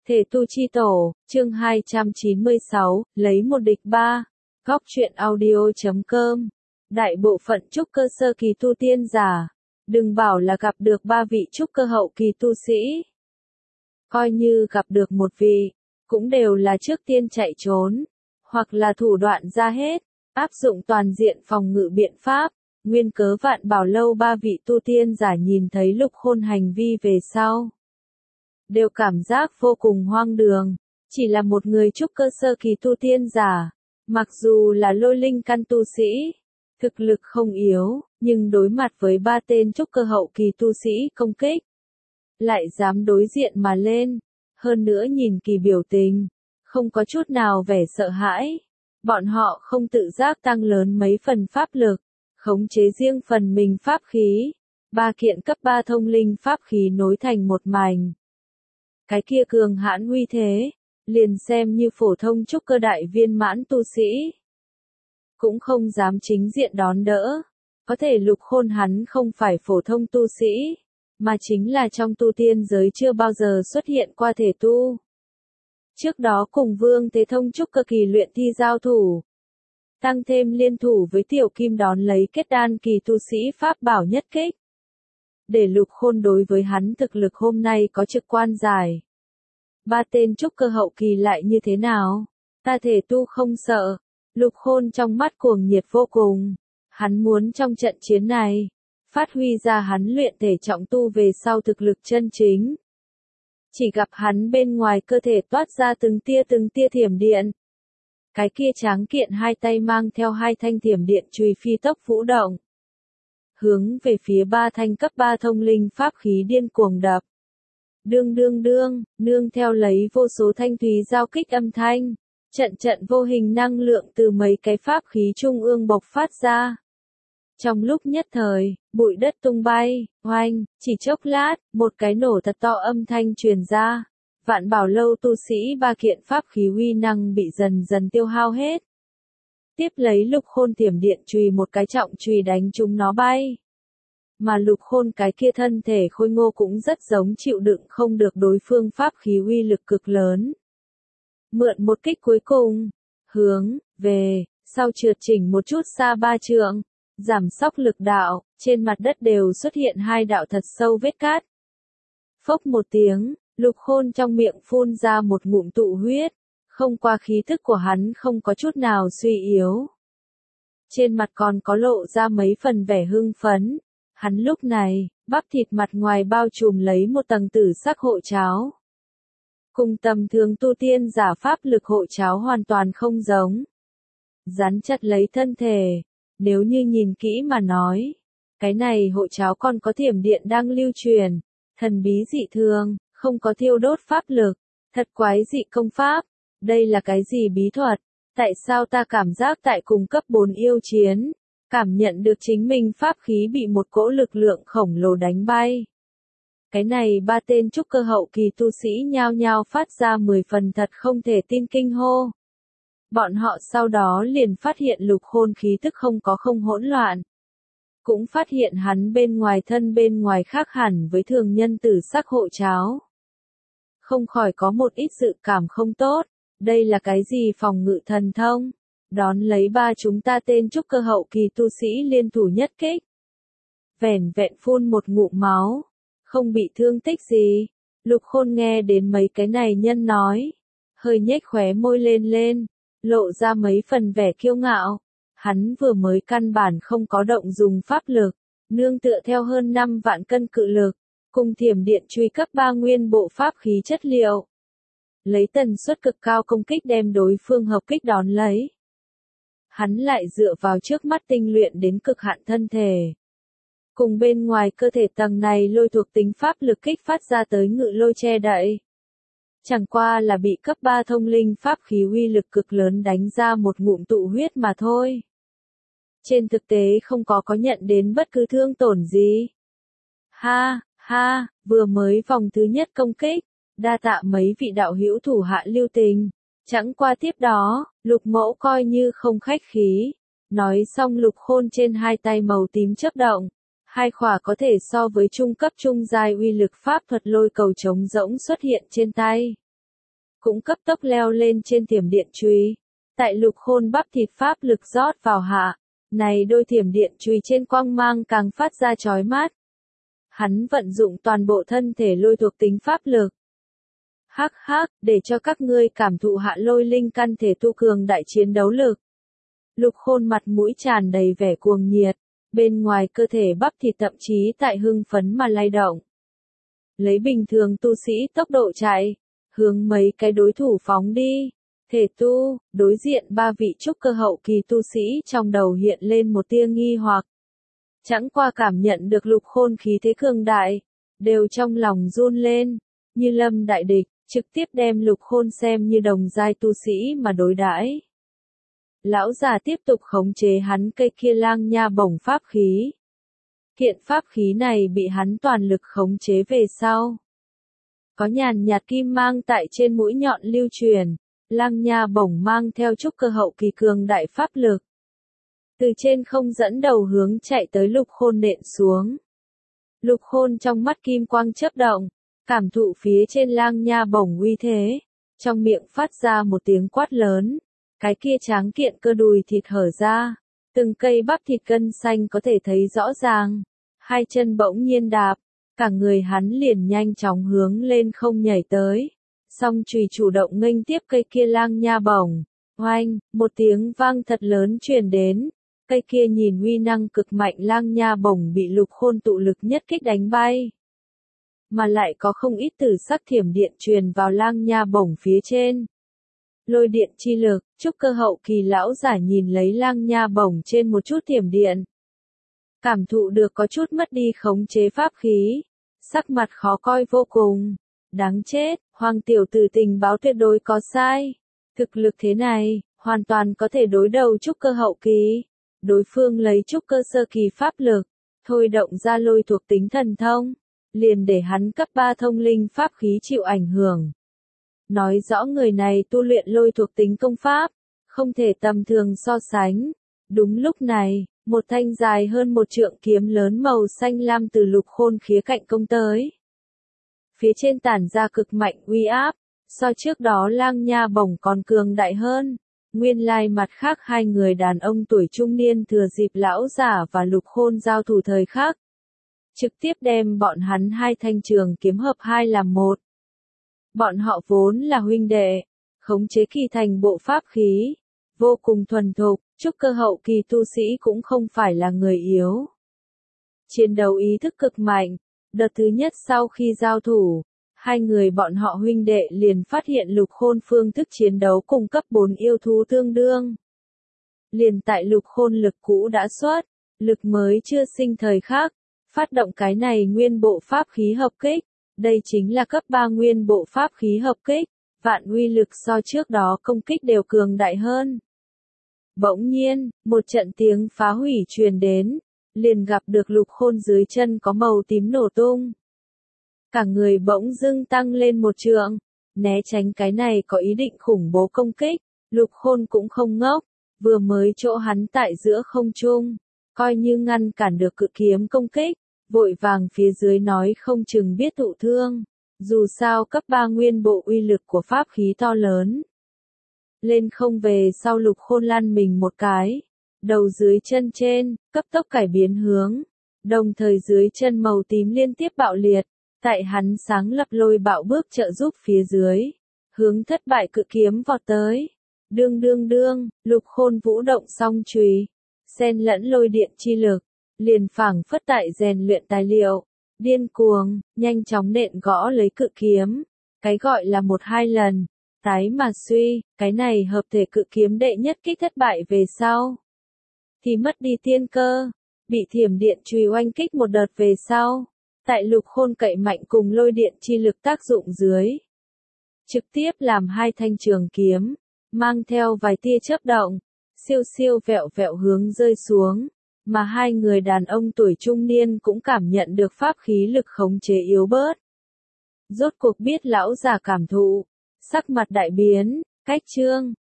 Thể tu chi tổ, chương 296, lấy một địch ba. Góc truyện audio.com. Đại bộ phận trúc cơ sơ kỳ tu tiên giả, đừng bảo là gặp được ba vị trúc cơ hậu kỳ tu sĩ. Coi như gặp được một vị, cũng đều là trước tiên chạy trốn, hoặc là thủ đoạn ra hết, áp dụng toàn diện phòng ngự biện pháp. Nguyên cớ Vạn Bảo Lâu ba vị tu tiên giả nhìn thấy Lục Khôn hành vi về sau, đều cảm giác vô cùng hoang đường. Chỉ là một người trúc cơ sơ kỳ tu tiên giả, mặc dù là lôi linh căn tu sĩ, thực lực không yếu, nhưng đối mặt với ba tên trúc cơ hậu kỳ tu sĩ công kích, lại dám đối diện mà lên, hơn nữa nhìn kỳ biểu tình, không có chút nào vẻ sợ hãi. Bọn họ không tự giác tăng lớn mấy phần pháp lực, khống chế riêng phần mình pháp khí, ba kiện cấp 3 thông linh pháp khí nối thành một mảnh. Cái kia cường hãn uy thế, liền xem như phổ thông trúc cơ đại viên mãn tu sĩ, cũng không dám chính diện đón đỡ. Có thể Lục Khôn hắn không phải phổ thông tu sĩ, mà chính là trong tu tiên giới chưa bao giờ xuất hiện qua thể tu. Trước đó cùng Vương Thế Thông trúc cơ kỳ luyện thi giao thủ, tăng thêm liên thủ với Tiểu Kim đón lấy kết đan kỳ tu sĩ pháp bảo nhất kích, để Lục Khôn đối với hắn thực lực hôm nay có trực quan giải. Ba tên trúc cơ hậu kỳ lại như thế nào? Ta thể tu không sợ. Lục Khôn trong mắt cuồng nhiệt vô cùng. Hắn muốn trong trận chiến này, phát huy ra hắn luyện thể trọng tu về sau thực lực chân chính. Chỉ gặp hắn bên ngoài cơ thể toát ra từng tia thiểm điện. Cái kia tráng kiện hai tay mang theo hai thanh thiểm điện chùy phi tốc vũ động, hướng về phía ba thanh cấp 3 thông linh pháp khí điên cuồng đập. Đương, nương theo lấy vô số thanh thúy giao kích âm thanh, trận vô hình năng lượng từ mấy cái pháp khí trung ương bộc phát ra. Trong lúc nhất thời, bụi đất tung bay, oanh, chỉ chốc lát, một cái nổ thật to âm thanh truyền ra. Vạn Bảo Lâu tu sĩ ba kiện pháp khí uy năng bị dần dần tiêu hao hết. Tiếp lấy Lục Khôn thiểm điện chùy một cái trọng chùy đánh chúng nó bay. Mà Lục Khôn cái kia thân thể khôi ngô cũng rất giống chịu đựng không được đối phương pháp khí uy lực cực lớn. Mượn một kích cuối cùng, hướng về sau trượt chỉnh một chút xa 3 trượng, giảm sóc lực đạo, trên mặt đất đều xuất hiện hai đạo thật sâu vết cát. Phốc một tiếng, Lục Khôn trong miệng phun ra một ngụm tụ huyết, không qua khí thức của hắn không có chút nào suy yếu. Trên mặt còn có lộ ra mấy phần vẻ hưng phấn. Hắn lúc này, bắp thịt mặt ngoài bao trùm lấy một tầng tử sắc hộ cháo. Cùng tầm thường tu tiên giả pháp lực hộ cháo hoàn toàn không giống. Rắn chặt lấy thân thể, nếu như nhìn kỹ mà nói, cái này hộ cháo còn có thiểm điện đang lưu truyền, thần bí dị thường, không có thiêu đốt pháp lực, thật quái dị công pháp. Đây là cái gì bí thuật? Tại sao ta cảm giác tại cùng cấp 4 yêu chiến, cảm nhận được chính mình pháp khí bị một cỗ lực lượng khổng lồ đánh bay? Cái này ba tên trúc cơ hậu kỳ tu sĩ nhao nhao phát ra 10 phần thật không thể tin kinh hô. Bọn họ sau đó liền phát hiện Lục Khôn khí tức không hỗn loạn. Cũng phát hiện hắn bên ngoài khác hẳn với thường nhân tử sắc hộ cháo. Không khỏi có một ít dự cảm không tốt. Đây là cái gì phòng ngự thần thông? Đón lấy ba chúng ta tên trúc cơ hậu kỳ tu sĩ liên thủ nhất kích. Vẻn vẹn phun một ngụm máu, không bị thương tích gì. Lục Khôn nghe đến mấy cái này nhân nói, hơi nhếch khóe môi lên, lộ ra mấy phần vẻ kiêu ngạo. Hắn vừa mới căn bản không có động dùng pháp lực, nương tựa theo hơn 5 vạn cân cự lực, cùng thiểm điện truy cấp 3 nguyên bộ pháp khí chất liệu. Lấy tần suất cực cao công kích đem đối phương hợp kích đón lấy. Hắn lại dựa vào trước mắt tinh luyện đến cực hạn thân thể, cùng bên ngoài cơ thể tầng này lôi thuộc tính pháp lực kích phát ra tới ngự lôi che đậy. Chẳng qua là bị cấp 3 thông linh pháp khí uy lực cực lớn đánh ra một ngụm tụ huyết mà thôi. Trên thực tế không có nhận đến bất cứ thương tổn gì. Ha, vừa mới vòng thứ nhất công kích, đa tạ mấy vị đạo hữu thủ hạ lưu tình. Chẳng qua tiếp đó, Lục Mẫu coi như không khách khí. Nói xong Lục Khôn trên hai tay màu tím chớp động. Hai khỏa có thể so với trung cấp trung giai uy lực pháp thuật lôi cầu trống rỗng xuất hiện trên tay. cũng cấp tốc leo lên trên thiểm điện chùy. Tại Lục Khôn bắp thịt pháp lực rót vào hạ, này đôi thiểm điện chùy trên quang mang càng phát ra chói mắt. Hắn vận dụng toàn bộ thân thể lôi thuộc tính pháp lực. Hắc hắc, để cho các ngươi cảm thụ hạ lôi linh căn thể tu cường đại chiến đấu lực. Lục Khôn mặt mũi tràn đầy vẻ cuồng nhiệt, bên ngoài cơ thể bắp thịt thậm chí tại hưng phấn mà lay động. Lấy bình thường tu sĩ tốc độ chạy, hướng mấy cái đối thủ phóng đi. Thể tu, đối diện ba vị trúc cơ hậu kỳ tu sĩ trong đầu hiện lên một tia nghi hoặc. Chẳng qua cảm nhận được Lục Khôn khí thế cường đại, đều trong lòng run lên, như lâm đại địch, trực tiếp đem Lục Khôn xem như đồng giai tu sĩ mà đối đãi. Lão già tiếp tục khống chế hắn cây kia lang nha bổng pháp khí. Kiện pháp khí này bị hắn toàn lực khống chế về sau. Có nhàn nhạt kim mang tại trên mũi nhọn lưu truyền, lang nha bổng mang theo trúc cơ hậu kỳ cường đại pháp lực. Từ trên không dẫn đầu hướng chạy tới Lục Khôn nện xuống. Lục Khôn trong mắt kim quang chớp động, cảm thụ phía trên lang nha bổng uy thế, trong miệng phát ra một tiếng quát lớn. Cái kia tráng kiện cơ đùi thịt hở ra, từng cây bắp thịt gân xanh có thể thấy rõ ràng. Hai chân bỗng nhiên đạp, cả người hắn liền nhanh chóng hướng lên không nhảy tới. Song chùy chủ động nghênh tiếp cây kia lang nha bổng. Oanh, một tiếng vang thật lớn truyền đến. Cây kia nhìn uy năng cực mạnh lang nha bổng bị Lục Khôn tụ lực nhất kích đánh bay. Mà lại có không ít tử sắc thiểm điện truyền vào lang nha bổng phía trên. Lôi điện chi lực, trúc cơ hậu kỳ lão giả nhìn lấy lang nha bổng trên một chút thiểm điện. Cảm thụ được có chút mất đi khống chế pháp khí. Sắc mặt khó coi vô cùng. Đáng chết, Hoàng tiểu tử tình báo tuyệt đối có sai. Thực lực thế này, hoàn toàn có thể đối đầu trúc cơ hậu kỳ. Đối phương lấy trúc cơ sơ kỳ pháp lực, thôi động ra lôi thuộc tính thần thông, liền để hắn cấp 3 thông linh pháp khí chịu ảnh hưởng. Nói rõ người này tu luyện lôi thuộc tính công pháp, không thể tầm thường so sánh. Đúng lúc này, một thanh dài hơn 1 trượng kiếm lớn màu xanh lam từ Lục Khôn khía cạnh công tới. Phía trên tản ra cực mạnh uy áp, so trước đó lang nha bổng còn cường đại hơn. Nguyên lai mặt khác hai người đàn ông tuổi trung niên thừa dịp lão giả và Lục Khôn giao thủ thời khắc. Trực tiếp đem bọn hắn hai thanh trường kiếm hợp hai làm một. Bọn họ vốn là huynh đệ, khống chế kỳ thành bộ pháp khí, vô cùng thuần thục, trúc cơ hậu kỳ tu sĩ cũng không phải là người yếu. Chiến đấu ý thức cực mạnh, đợt thứ nhất sau khi giao thủ, hai người bọn họ huynh đệ liền phát hiện Lục Khôn phương thức chiến đấu cùng cấp 4 yêu thú tương đương. Liền tại Lục Khôn lực cũ đã xuất, lực mới chưa sinh thời khắc, phát động cái này nguyên bộ pháp khí hợp kích. Đây chính là cấp 3 nguyên bộ pháp khí hợp kích, vạn uy lực so trước đó công kích đều cường đại hơn. Bỗng nhiên, một trận tiếng phá hủy truyền đến, liền gặp được Lục Khôn dưới chân có màu tím nổ tung. Cả người bỗng dưng tăng lên 1 trượng, né tránh cái này có ý định khủng bố công kích, Lục Khôn cũng không ngốc, vừa mới chỗ hắn tại giữa không trung, coi như ngăn cản được cự kiếm công kích. Vội vàng phía dưới nói không chừng biết thụ thương. Dù sao cấp 3 nguyên bộ uy lực của pháp khí to lớn. Lên không về sau Lục Khôn lăn mình một cái. Đầu dưới chân trên, cấp tốc cải biến hướng. Đồng thời dưới chân màu tím liên tiếp bạo liệt. Tại hắn sáng lập lôi bạo bước trợ giúp phía dưới. Hướng thất bại cự kiếm vọt tới. Đương đương đương, Lục Khôn vũ động song chùy. Xen lẫn lôi điện chi lực. Liền phảng phất tại rèn luyện tài liệu, điên cuồng, nhanh chóng nện gõ lấy cự kiếm, cái gọi là 1-2 lần, tái mà suy, cái này hợp thể cự kiếm đệ nhất kích thất bại về sau, thì mất đi tiên cơ, bị thiểm điện chùy oanh kích một đợt về sau, tại Lục Khôn cậy mạnh cùng lôi điện chi lực tác dụng dưới, trực tiếp làm hai thanh trường kiếm, mang theo vài tia chớp động, siêu siêu vẹo vẹo hướng rơi xuống. Mà hai người đàn ông tuổi trung niên cũng cảm nhận được pháp khí lực khống chế yếu bớt. Rốt cuộc biết lão già cảm thụ, sắc mặt đại biến, cách chương,